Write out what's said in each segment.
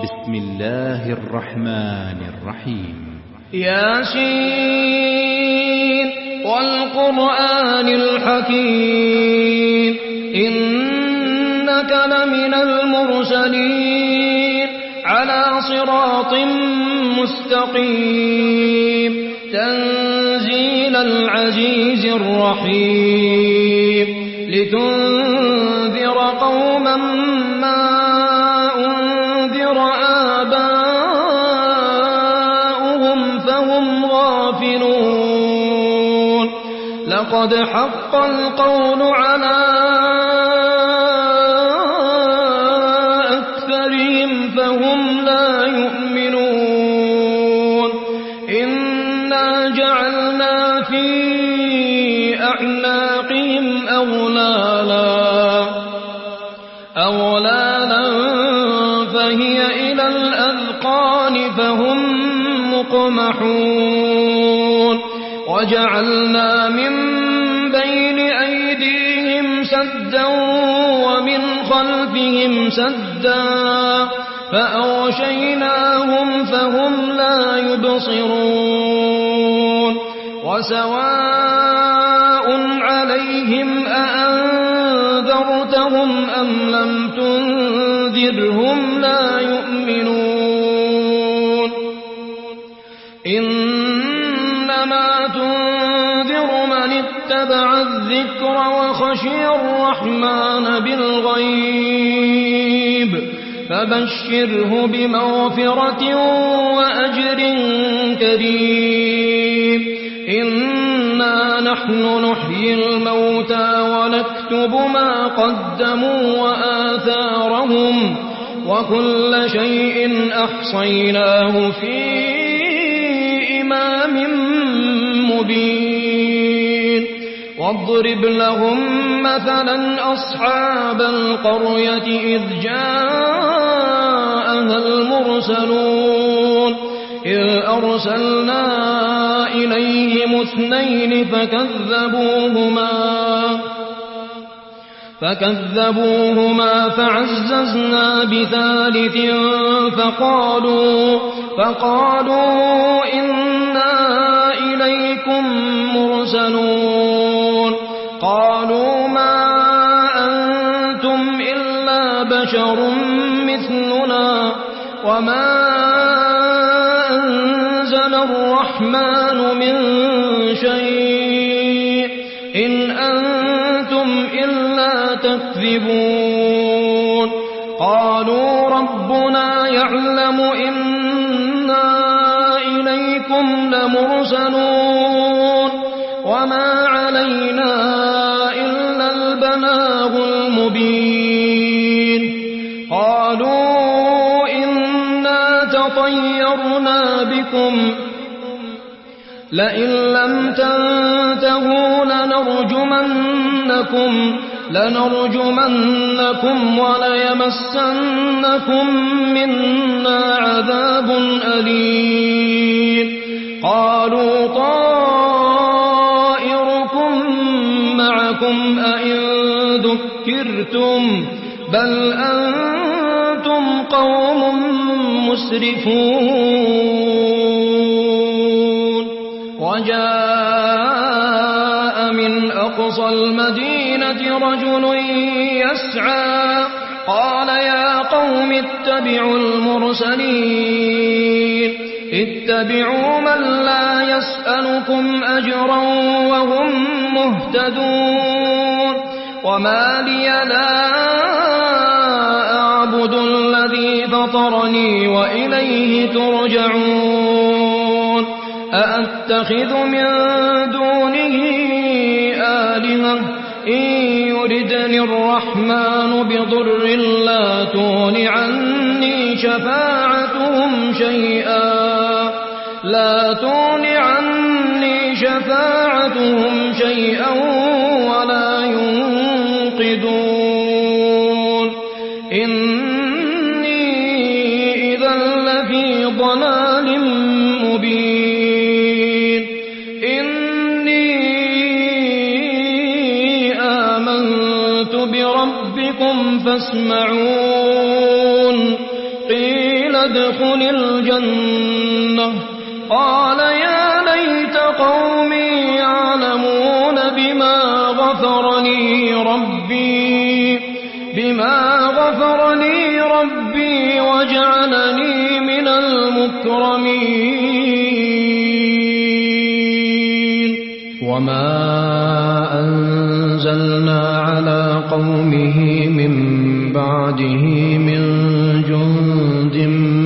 بسم الله الرحمن الرحيم. ياسين والقرآن الحكيم إنك لمن المرسلين على صراط مستقيم تنزيل العزيز الرحيم لتنذر قوما ما أنذر آباؤهم فهم غافلون لقد حق القول على أكثرهم فهم لا يؤمنون إنا جعلنا في أعناقهم أغلالا فهي إلى الأذقان فهم مقمحون وجعلنا من بين أيديهم سدا ومن خلفهم سدا فأغشيناهم فهم لا يبصرون وسواء عليهم أأنذرتهم أم لم تنذرهم لا يؤمنون إنما تنذر من اتبع الذكر وخشي الرحمن بالغيب فبشره بمغفرة وأجر كريم إنا نحن نحيي الموتى ونكتب ما قدموا وآثارهم وكل شيء أحصيناه في إمام مبين واضرب لهم مثلا أصحاب القرية إذ جاءها المرسلون إذ أرسلنا إليهم اثنين فكذبوهما فعززنا بثالث فقالوا إنا إليكم مرسلون قالوا ما أنتم إلا بشر مثلنا وما أنزل الرحمن من شيء إن أنتم إلا تكذبون قالوا ربنا يعلم إنا إليكم لمرسلون وما علينا إلا البلاغ المبين قالوا إنا تطيرنا بكم لئن لم تنتهوا لنرجمنكم وليمسنكم منا عذاب أليم قالوا طائركم معكم أئن ذكرتم بل أنتم قوم مسرفون وجاء من أقصى المدينة رجل يسعى قال يا قوم اتبعوا المرسلين اتبعوا من لا يسألكم أجرا وهم مهتدون وما لي لا أعبد الذي فطرني وإليه ترجعون أأتخذ من دونه آلهة إن يردني الرحمن بضر لا تغن عني شفاعتهم شيئا ولا ينقذون إني إذا لفي ضلال مبين إني آمنت بربكم فاسمعون قيل أدخل الجنة قال يا ليت قومي يعلمون بما غفر لي ربي وجعلني من المكرمين وما أنزلنا على قومه من بعده من جند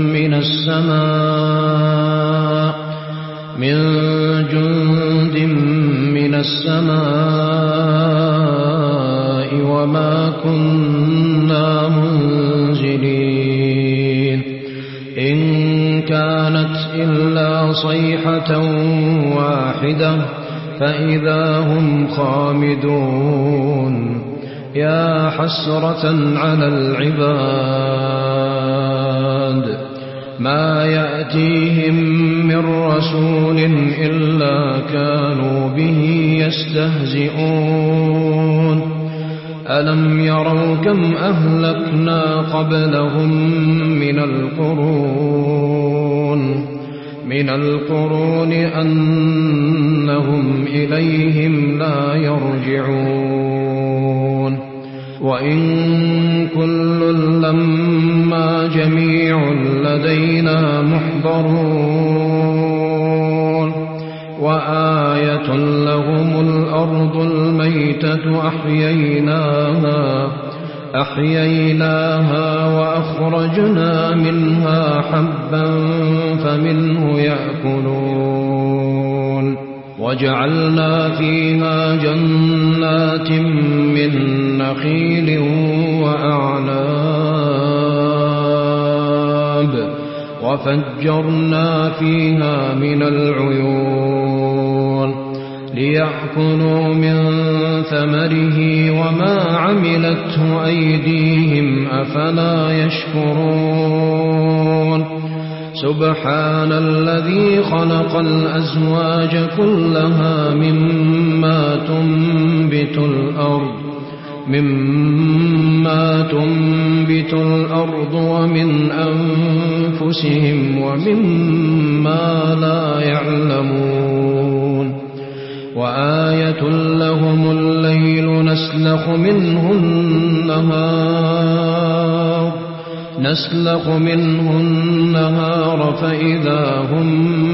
من السماء وما كنا منزلين إن كانت إلا صيحة واحدة فإذا هم خامدون يا حسرة على العباد ما يأتيهم من رسول إلا كانوا به يستهزئون ألم يروا كم أهلكنا قبلهم من القرون أنهم إليهم لا يرجعون وإن كل لما جميع لدينا محضرون وآية لهم الأرض الميتة أحييناها وأخرجنا منها حبا فمنه يأكلون وجعلنا فيها جنات من نخيل وأعناب وفجرنا فيها من العيون ليأكلوا من ثمره وما عملته أيديهم أفلا يشكرون سبحان الذي خلق الأزواج كلها مما تنبت الأرض ومن أنفسهم ومما لا يعلمون وآية لهم الليل نسلخ منه النهار فإذا هم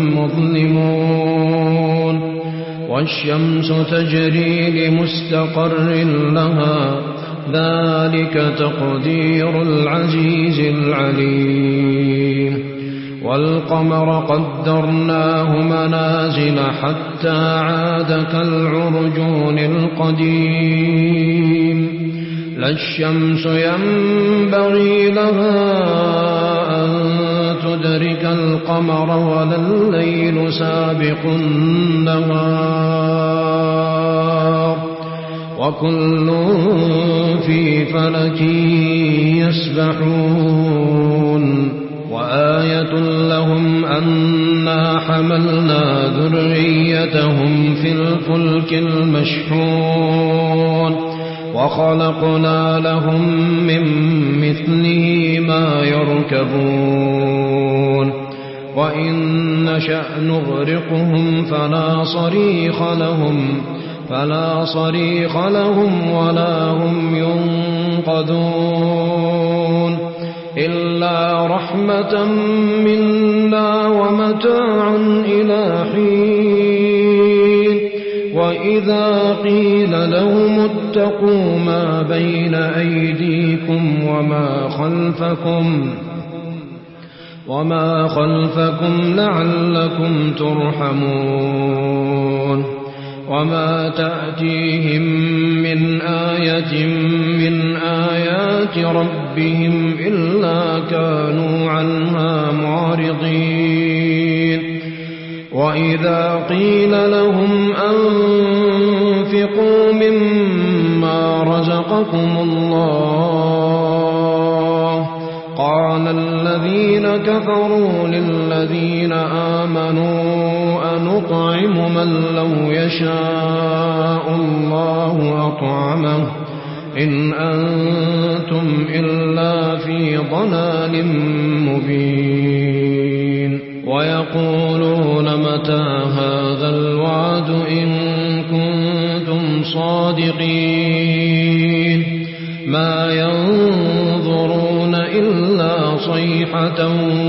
مظلمون والشمس تجري لمستقر لها ذلك تقدير العزيز العليم والقمر قدرناه منازل حتى عاد كالعرجون القديم لا الشمس ينبغي لها أن تدرك القمر ولا الليل سابق النهار وكل في فلك يسبحون وآية لهم أنا حملنا ذريتهم في الفلك المشحون وخلقنا لهم من مثله ما يركبون وإن نشأ نغرقهم فلا صريخ لهم ولا هم ينقذون إلا رحمة منا ومتاعا إلى حين وإذا قيل لهم اتقوا ما بين أيديكم وما خلفكم لعلكم ترحمون وما تأتيهم من آية من آيات ربهم إلا كانوا عنها معرضين وإذا قيل لهم أنفقوا مما رزقكم الله قال الذين كفروا للذين آمنوا أنطعم من لو يشاء الله أطعمه إن أنتم إلا في ضلال مبين ويقولون متى هذا الوعد إن كنتم صادقين ما ينظرون إلا صيحة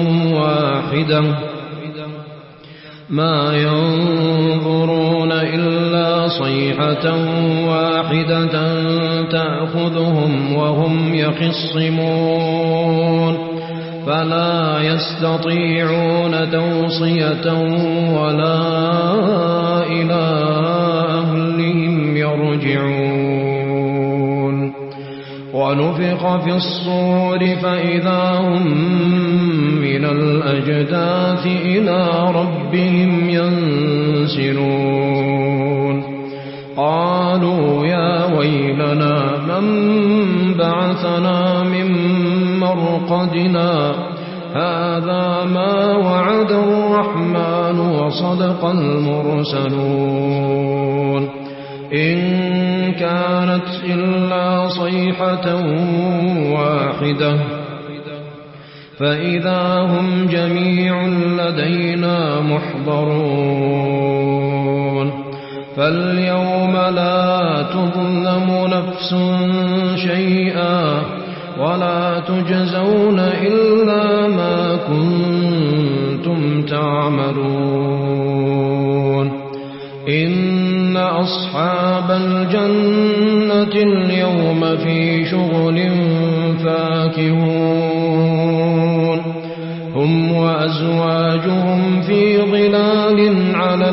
واحدة تأخذهم وهم يخصمون فلا يستطيعون توصية ولا إلى أهلهم يرجعون ونفخ في الصور فإذا هم من الأجداث إلى ربهم ينسلون قالوا يا ويلنا من بعثنا من مرقدنا هذا ما وعد الرحمن وصدق المرسلون إن كانت إلا صيحة واحدة فإذا هم جميع لدينا محضرون فاليوم لا تظلم نفس شيئا ولا تجزون إلا ما كنتم تعملون إن أصحاب الجنة اليوم في شغل فاكهون هم وأزواجهم في ظلال على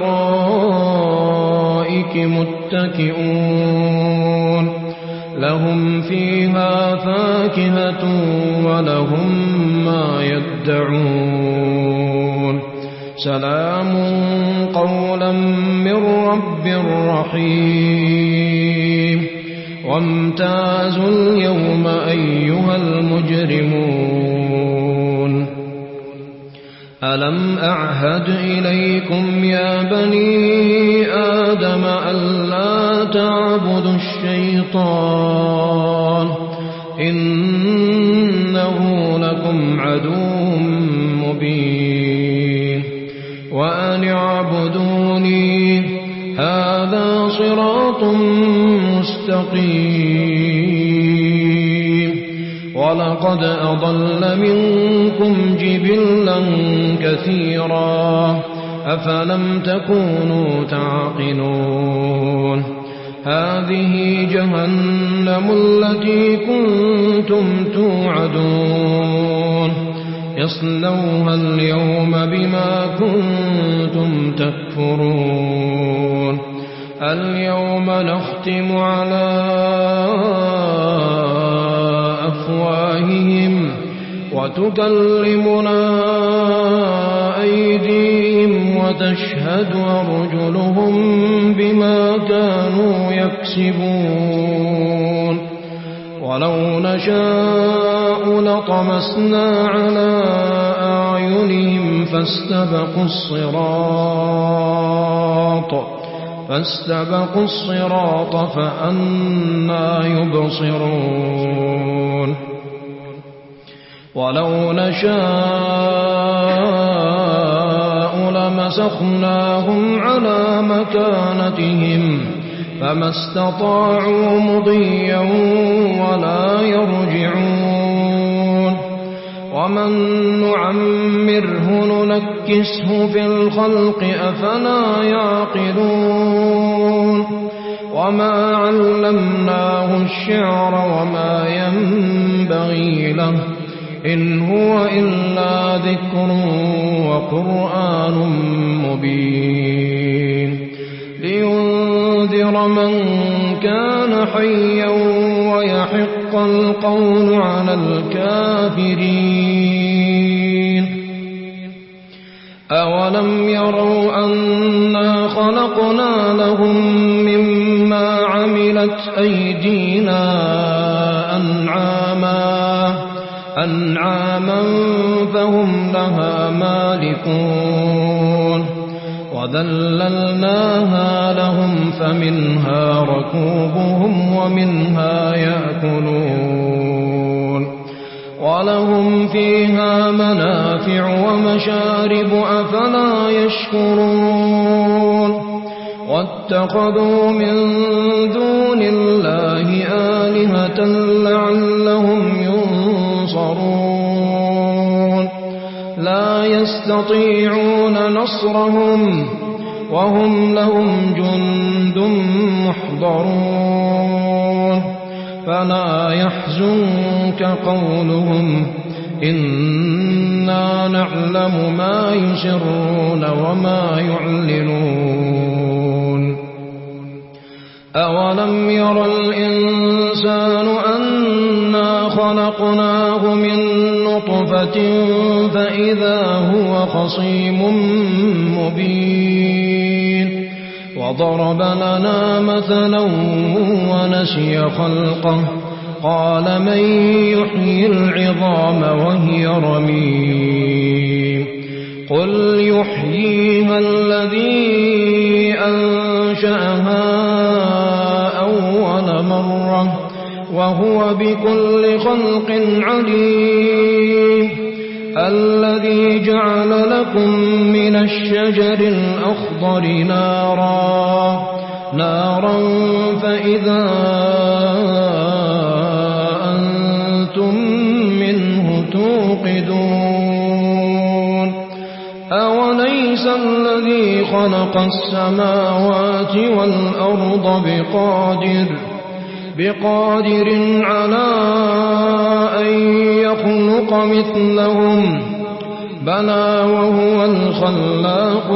الأرائك متكئون لهم فيها فاكهة ولهم ما يدعون سلام قولا من رب رحيم وامتازوا اليوم أيها المجرمون ألم أعهد إليكم يا بني آدم ألا تعبدوا الشيطان إنه لكم عدو مبين وأن اعبدوني هذا صراط مستقيم ولقد أضل منكم جبلا كثيرا أفلم تكونوا تعقلون هذه جهنم التي كنتم توعدون يصلوها اليوم بما كنتم تكفرون اليوم نختم على أفواههم وتكلمنا أيديهم وتشهد أرجلهم بما كانوا يكسبون ولو نشاء لطمسنا على أعينهم فاستبقوا الصراط فأنى يبصرون ولو نشاء لمسخناهم على مكانتهم فما استطاعوا مضيا ولا يرجعون ومن نعمره ننكسه في الخلق أفلا يعقلون وما علمناه الشعر وما ينبغي له إن هو إلا ذكر وقرآن مبين لينذر من كان حيا ويحق القول على الكافرين أولم يروا أنا خلقنا لهم مما عملت أيدينا أنعاما فهم لها مالكون وذللناها لهم فمنها ركوبهم ومنها يأكلون ولهم فيها منافع ومشارب أفلا يشكرون واتخذوا من دون الله آلهة لعلهم ينصرون لا يستطيعون نصرهم وهم لهم جند محضرون فلا يحزنك قولهم إنا نعلم ما يسرون وما يعلنون أولم ير الإنسان أنا خلقناه من نطفة فإذا هو خصيم مبين وضرب لنا مثلا ونسي خلقه قال من يحيي العظام وهي رميم قل يحييها الذي أنشأها أول مرة وهو بكل خلق عليم الذي جعل لكم من الشجر الأخضر نارا فإذا أنتم منه توقدون أوليس الذي خلق السماوات والأرض بقادر على أن يخلق مثلهم بلى وهو الخلاق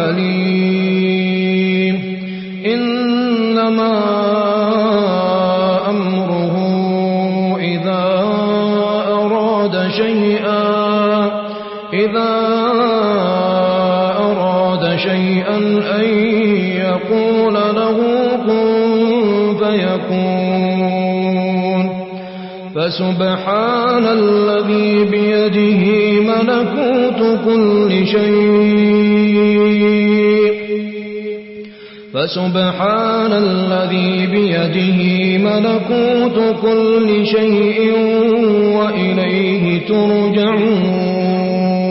العليم إنما أمره إذا أراد شيئا أن يقول له كن فيكون فسبحان الذي بيده ملكوت كل شيء وإليه ترجعون